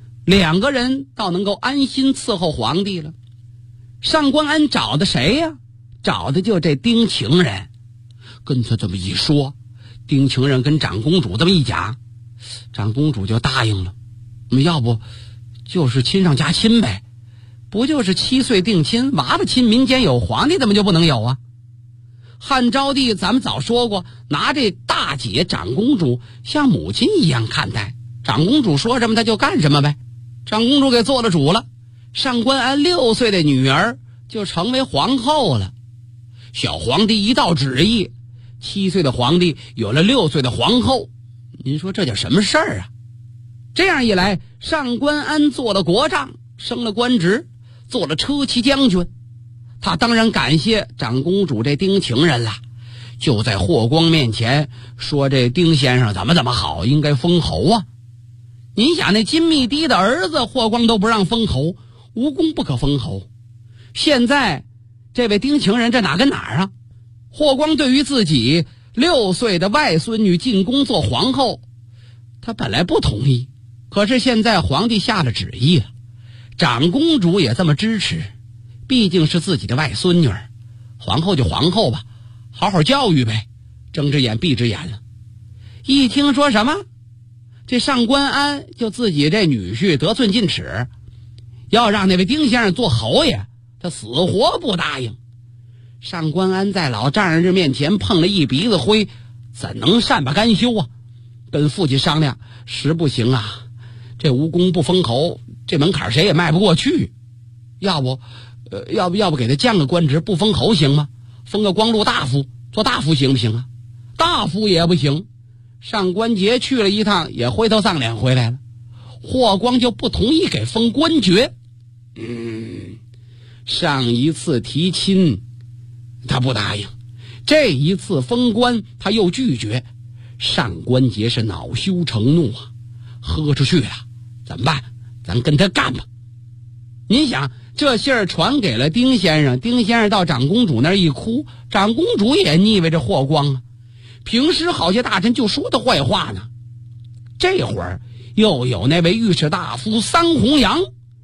？2个人倒能够安心伺候皇帝了。上官安找的谁呀？找的就这丁情人。跟他这么一说，丁情人跟长公主这么一讲，长公主就答应了。要不就是亲上加亲呗，不就是7岁定亲，娃娃亲民间有，皇帝怎么就不能有啊？汉昭帝咱们早说过，拿这大姐长公主像母亲一样看待，长公主说什么他就干什么呗。长公主给做了主了，上官安6岁的女儿就成为皇后了。小皇帝一道旨意，7岁的皇帝有了6岁的皇后，您说这叫什么事儿啊？这样一来，上官安做了国丈，升了官职，做了车骑将军。他当然感谢长公主这丁情人了，就在霍光面前说这丁先生怎么好，应该封侯啊。您想那金密堤的儿子霍光都不让封侯，无功不可封侯。现在这位丁情人这哪跟哪儿啊？霍光对于自己6岁的外孙女进宫做皇后，他本来不同意，可是现在皇帝下了旨意了，长公主也这么支持，毕竟是自己的外孙女儿，皇后就皇后吧，好好教育呗，睁只眼闭只眼了。一听说什么，这上官安就自己这女婿得寸进尺，要让那位丁先生做侯爷，他死活不答应。上官安在老丈人面前碰了一鼻子灰，怎能善罢甘休啊？跟父亲商量，实不行啊，这无功不封侯，这门槛谁也迈不过去。要不给他降个官职，不封侯行吗？封个光禄大夫，做大夫行不行啊？大夫也不行。上官桀去了一趟，也灰头丧脸回来了。霍光就不同意给封官爵。上一次提亲他不答应，这一次封官他又拒绝。上官桀是恼羞成怒啊，喝出去了，怎么办？咱跟他干吧。您想，这信儿传给了丁先生，丁先生到长公主那儿一哭，长公主也腻歪着霍光啊。平时好些大臣就说他坏话呢，这会儿又有那位御史大夫桑弘羊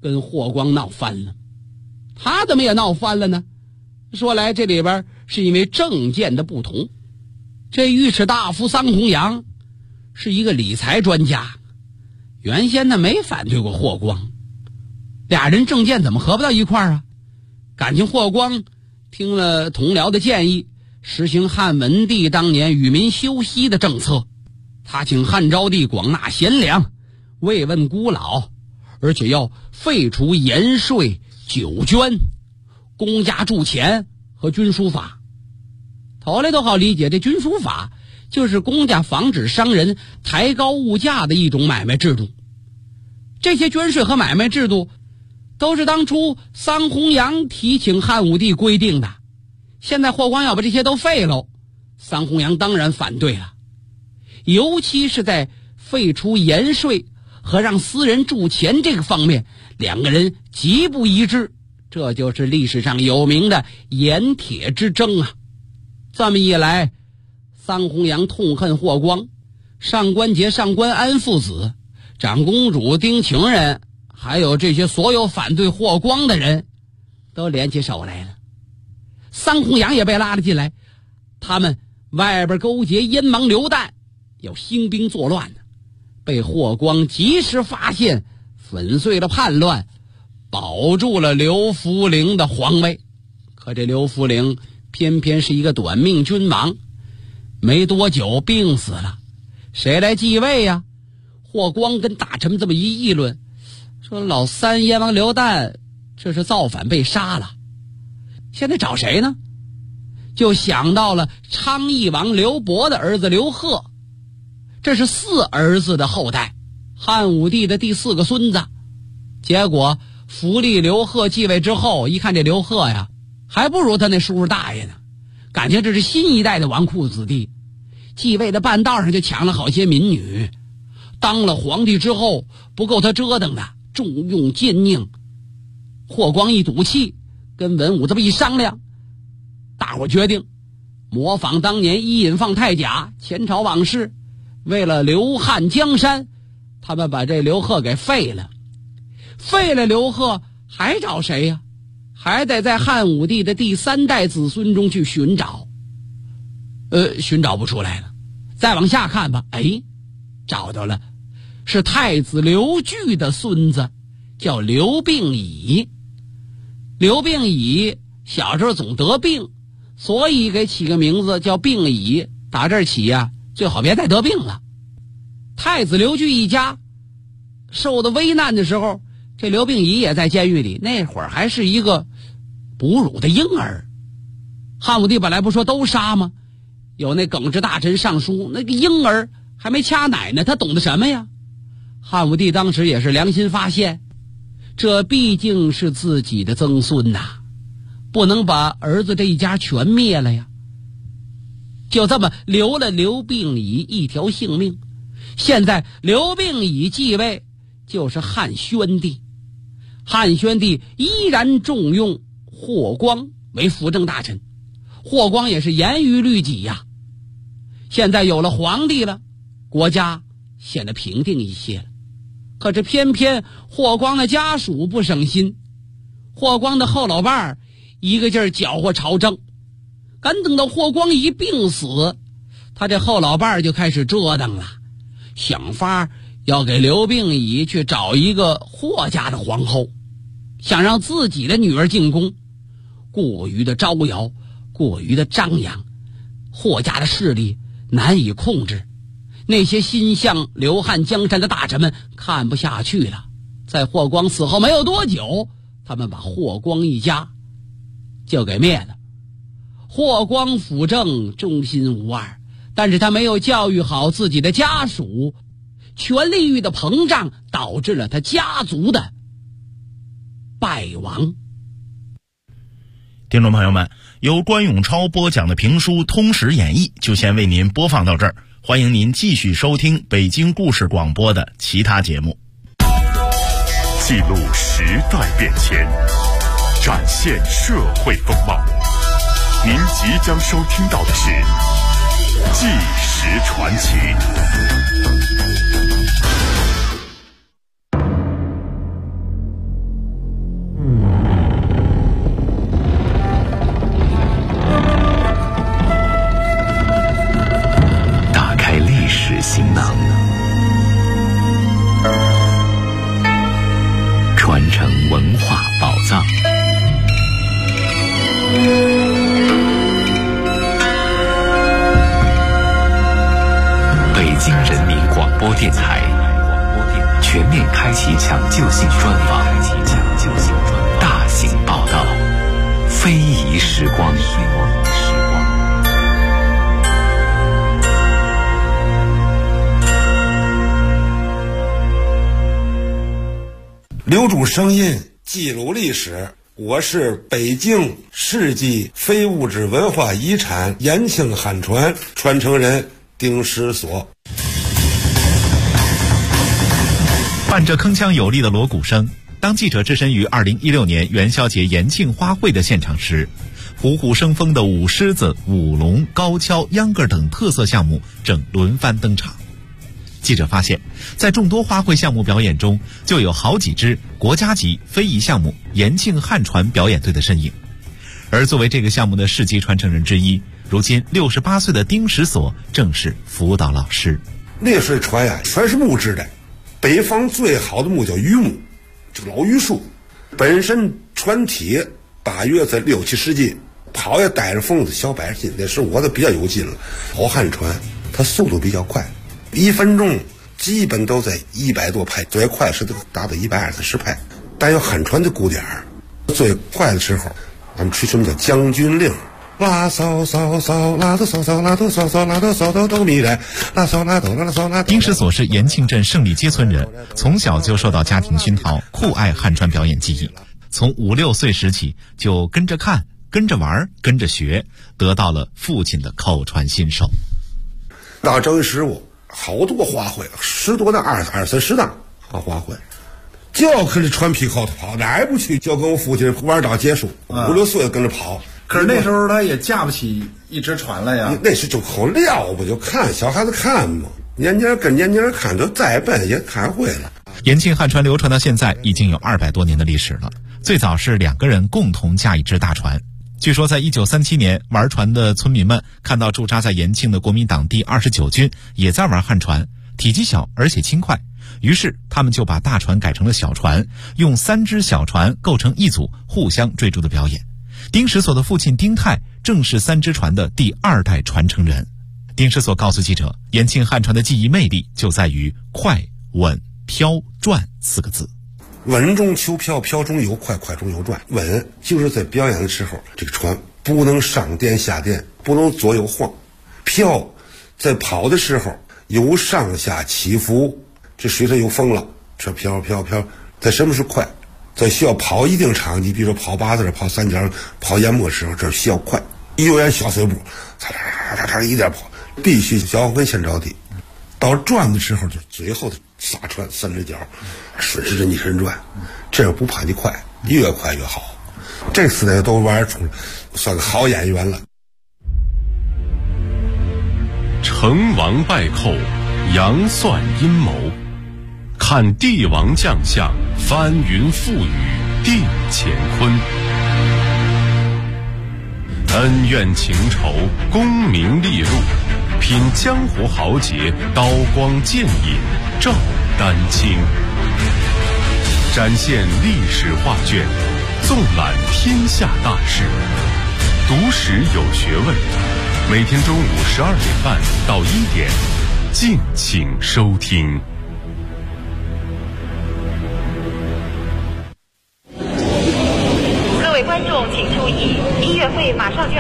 跟霍光闹翻了。他怎么也闹翻了呢？说来这里边是因为政见的不同。这御史大夫桑弘羊是一个理财专家，原先呢没反对过霍光，俩人政见怎么合不到一块儿啊？感情霍光听了同僚的建议，实行汉文帝当年与民休息的政策，他请汉昭帝广纳贤良，慰问孤老，而且要废除盐税、酒捐、公家铸钱和军书法。头来都好理解，这军书法就是公家防止商人抬高物价的一种买卖制度。这些捐税和买卖制度都是当初桑弘羊提请汉武帝规定的，现在霍光要把这些都废了，桑弘羊当然反对了。尤其是在废除盐税和让私人铸钱这个方面，两个人极不一致，这就是历史上有名的盐铁之争啊。这么一来，桑弘羊痛恨霍光，上官桀、上官安父子、长公主、丁情人，还有这些所有反对霍光的人都联起手来了。桑弘羊也被拉了进来，他们外边勾结燕王刘旦，要兴兵作乱呢，被霍光及时发现，粉碎了叛乱，保住了刘弗陵的皇位。可这刘弗陵偏偏是一个短命君王，没多久病死了，谁来继位呀？霍光跟大臣们这么一议论，说老三燕王刘旦这是造反被杀了，现在找谁呢？就想到了昌邑王刘伯的儿子刘贺，这是4儿子的后代，汉武帝的第4个孙子。结果扶立刘贺继位之后，一看这刘贺呀，还不如他那叔叔大爷呢，感觉这是新一代的纨绔子弟。继位的半道上就抢了好些民女，当了皇帝之后不够他折腾的，重用奸佞。霍光一赌气，跟文武这么一商量，大伙决定模仿当年伊尹放太甲前朝往事，为了刘汉江山，他们把这刘贺给废了。废了刘贺还找谁呀？还得在汉武帝的第3代子孙中去寻找。寻找不出来了。再往下看吧，找到了，是太子刘据的孙子，叫刘病已。刘病已小时候总得病，所以给起个名字叫病已。打这儿起呀，最好别再得病了。太子刘据一家受的危难的时候，这刘病已也在监狱里，那会儿还是一个哺乳的婴儿。汉武帝本来不说都杀吗？有那耿直大臣上书，那个婴儿还没掐奶呢，他懂得什么呀？汉武帝当时也是良心发现，这毕竟是自己的曾孙呐，不能把儿子这一家全灭了呀。就这么留了刘病已一条性命。现在刘病已继位，就是汉宣帝。汉宣帝依然重用霍光为辅政大臣，霍光也是严于律己呀。现在有了皇帝了，国家显得平定一些了。可是偏偏霍光的家属不省心，霍光的后老伴儿一个劲儿搅和朝政。赶等到霍光一病死，他这后老伴儿就开始折腾了，想法要给刘病已去找一个霍家的皇后，想让自己的女儿进宫。过于的招摇，过于的张扬，霍家的势力难以控制。那些心向刘汉江山的大臣们看不下去了，在霍光死后没有多久，他们把霍光一家就给灭了。霍光辅政忠心无二，但是他没有教育好自己的家属，权力欲的膨胀导致了他家族的败亡。 听众朋友们，由关永超播讲的评书《通史演义》就先为您播放到这儿，欢迎您继续收听北京故事广播的其他节目。 记录时代变迁，展现社会风貌。您即将收听到的是《纪实传奇》。 广播电台全面开启抢救性专访，大型报道，非遗时光。 留住声音，记录历史。我是北京世纪非物质文化遗产延庆汉传传承人丁石锁。 伴着铿锵有力的锣鼓声，当记者置身于2016年元宵节延庆花卉的现场时，虎虎生风的舞狮子、舞龙、高跷、秧歌等特色项目正轮番登场。记者发现，在众多花卉项目表演中，就有好几支国家级非遗项目延庆汉传表演队的身影。而作为这个项目的世级传承人之一，如今68岁的丁石锁正是辅导老师。 烈水船呀，全是木质的，北方最好的木叫榆木，这个老榆树，本身船体大约在6、70斤，跑也带着缝子小100斤，那是我的比较有劲了。跑汉船，它速度比较快。1分钟基本都在100多拍，最快是达到120拍。但有汉传的鼓点儿，最快的时候，俺们吹什么叫将军令，拉骚骚骚，拉哆骚骚，拉哆骚骚，拉哆骚哆哆咪来，拉骚拉哆拉骚拉。 丁石锁是延庆镇胜利街村人，从小就受到家庭熏陶，酷爱汉传表演技艺。从5、6岁时起，就跟着看、跟着玩、跟着学，得到了父亲的口传心授。 到正月15。好多花卉，10多档、20-30档花卉，就要跟着船皮后头跑，哪儿也不去，就跟我父亲玩到结束，5、6岁跟着跑。 可是那时候他也架不起一只船来呀。 那是就口撂不就看小孩子看嘛，年年跟年年看，就再笨也看会了。 延庆汉传流传到现在已经有200多年的历史了。最早是2个人共同驾一只大船。据说在1937年，玩船的村民们看到驻扎在延庆的国民党第29军也在玩汉船，体积小而且轻快，于是他们就把大船改成了小船，用3只小船构成一组，互相追逐的表演。丁石锁的父亲丁泰正是3只船的第2代传承人。丁石锁告诉记者，延庆汉传的技艺魅力就在于快、稳、飘、转4个字。 稳中求飘，飘中有快，快中有转。稳就是在表演的时候，这个船不能上颠下颠，不能左右晃。飘在跑的时候有上下起伏，这水上有风了，这飘飘飘。在什么是快？在需要跑一定场地，比如说跑8字、跑3角、跑淹没的时候，这需要快。有点小碎步，嚓嚓嚓嚓一点跑，必须脚跟先着地。到转的时候，就最后的撒船3只脚，顺时针逆时针转，这样不怕你快，越快越好。这4代都玩出，算个好演员了。 成王败寇，杨算阴谋，看帝王将相，翻云覆雨定乾坤。恩怨情仇，功名利禄，品江湖豪杰，刀光剑影照丹青。展现历史画卷，纵览天下大事，读史有学问。每天中午12点半到1点，敬请收听。 各位观众请注意，音乐会马上就要